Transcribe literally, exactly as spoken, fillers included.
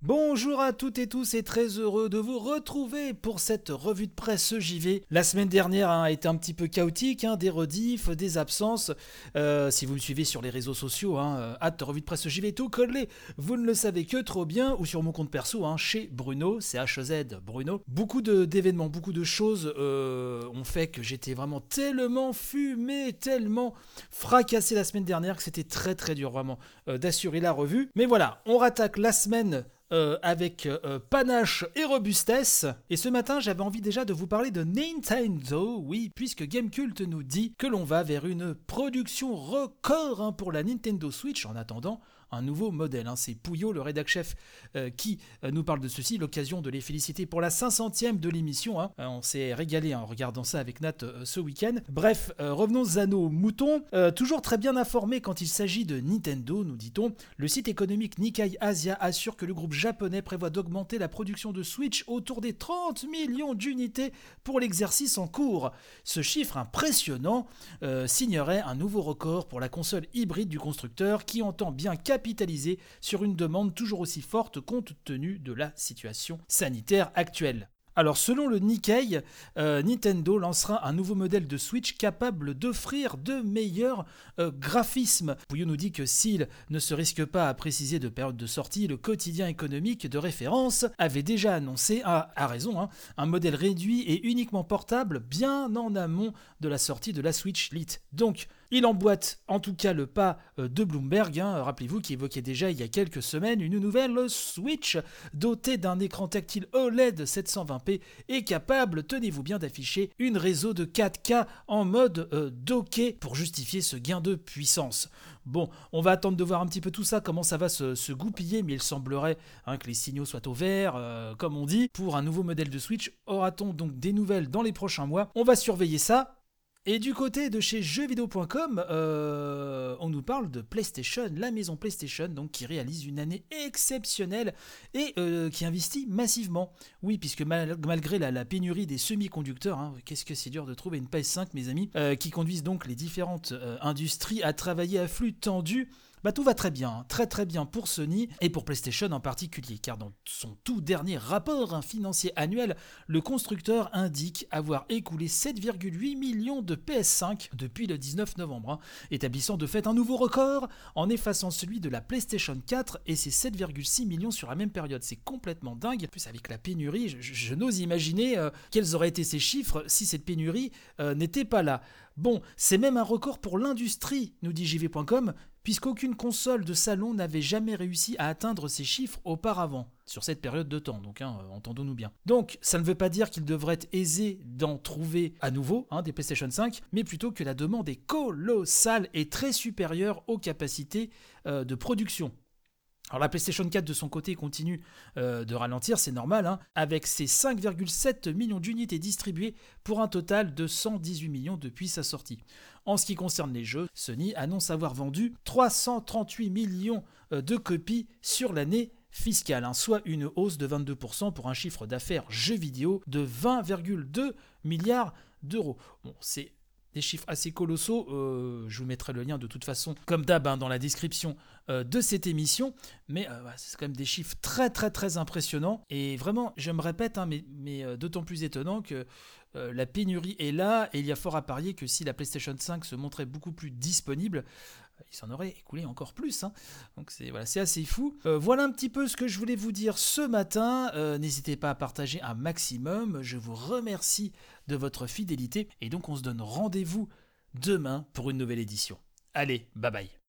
Bonjour à toutes et tous et très heureux de vous retrouver pour cette revue de presse J V. La semaine dernière hein, a été un petit peu chaotique, hein, des rediffs, des absences. Euh, si vous me suivez sur les réseaux sociaux, hein, hâte revue de presse J V tout collé, vous ne le savez que trop bien, ou sur mon compte perso, hein, chez Bruno, c'est H E Z Bruno. Beaucoup de, d'événements, beaucoup de choses euh, ont fait que j'étais vraiment tellement fumé, tellement fracassé la semaine dernière que c'était très très dur vraiment euh, d'assurer la revue. Mais voilà, on rattaque la semaine Euh, avec euh, panache et robustesse. Et ce matin, j'avais envie déjà de vous parler de Nintendo, oui, puisque Gamecult nous dit que l'on va vers une production record hein, pour la Nintendo Switch en attendant un nouveau modèle. Hein. C'est Pouillot, le rédac-chef, euh, qui euh, nous parle de ceci, l'occasion de les féliciter pour la cinq centième de l'émission. Hein. Euh, on s'est régalé hein, en regardant ça avec Nat euh, ce week-end. Bref, euh, revenons à nos moutons. Euh, toujours très bien informé quand il s'agit de Nintendo, nous dit-on, le site économique Nikkei Asia assure que le groupe japonais prévoit d'augmenter la production de Switch autour des trente millions d'unités pour l'exercice en cours. Ce chiffre impressionnant euh, signerait un nouveau record pour la console hybride du constructeur qui entend bien capitaliser sur une demande toujours aussi forte compte tenu de la situation sanitaire actuelle. Alors selon le Nikkei, euh, Nintendo lancera un nouveau modèle de Switch capable d'offrir de meilleurs euh, graphismes. Pouillot nous dit que s'il ne se risque pas à préciser de période de sortie, le quotidien économique de référence avait déjà annoncé, à, à raison, hein, un modèle réduit et uniquement portable bien en amont de la sortie de la Switch Lite. Donc il emboîte en tout cas le pas de Bloomberg, hein, rappelez-vous qui évoquait déjà il y a quelques semaines une nouvelle Switch dotée d'un écran tactile O L E D sept cent vingt p et capable, tenez-vous bien, d'afficher une réseau de quatre K en mode euh, docké pour justifier ce gain de puissance. Bon, on va attendre de voir un petit peu tout ça, comment ça va se, se goupiller, mais il semblerait hein, que les signaux soient au vert, euh, comme on dit, pour un nouveau modèle de Switch. Aura-t-on donc des nouvelles dans les prochains mois ? On va surveiller ça. Et du côté de chez jeux vidéo point com, euh, on nous parle de PlayStation, la maison PlayStation, donc qui réalise une année exceptionnelle et euh, qui investit massivement. Oui, puisque mal, malgré la, la pénurie des semi-conducteurs, hein, qu'est-ce que c'est dur de trouver une P S cinq, mes amis, euh, qui conduisent donc les différentes euh, industries à travailler à flux tendu. Bah tout va très bien, très très bien pour Sony et pour PlayStation en particulier, car dans son tout dernier rapport financier annuel, le constructeur indique avoir écoulé sept virgule huit millions de P S cinq depuis le dix-neuf novembre, hein, établissant de fait un nouveau record en effaçant celui de la PlayStation quatre et ses sept virgule six millions sur la même période. C'est complètement dingue. En plus avec la pénurie, je, je, je n'ose imaginer euh, quels auraient été ces chiffres si cette pénurie euh, n'était pas là. Bon, c'est même un record pour l'industrie, nous dit J V point com, puisqu'aucune console de salon n'avait jamais réussi à atteindre ces chiffres auparavant, sur cette période de temps, donc hein, entendons-nous bien. Donc, ça ne veut pas dire qu'il devrait être aisé d'en trouver à nouveau hein, des PlayStation cinq, mais plutôt que la demande est colossale et très supérieure aux capacités euh, de production. Alors la PlayStation quatre de son côté continue euh, de ralentir, c'est normal, hein, avec ses cinq virgule sept millions d'unités distribuées pour un total de cent dix-huit millions depuis sa sortie. En ce qui concerne les jeux, Sony annonce avoir vendu trois cent trente-huit millions de copies sur l'année fiscale, hein, soit une hausse de vingt-deux pour cent pour un chiffre d'affaires jeux vidéo de vingt virgule deux milliards d'euros. Bon, c'est des chiffres assez colossaux, euh, je vous mettrai le lien de toute façon, comme d'hab, hein, dans la description euh, de cette émission, mais euh, c'est quand même des chiffres très très très impressionnants, et vraiment, je me répète, hein, mais, mais euh, d'autant plus étonnant que euh, la pénurie est là, et il y a fort à parier que si la PlayStation cinq se montrait beaucoup plus disponible, il s'en aurait écoulé encore plus, hein. Donc c'est, voilà, c'est assez fou. Euh, voilà un petit peu ce que je voulais vous dire ce matin. Euh, n'hésitez pas à partager un maximum. Je vous remercie de votre fidélité. Et donc on se donne rendez-vous demain pour une nouvelle édition. Allez, bye bye.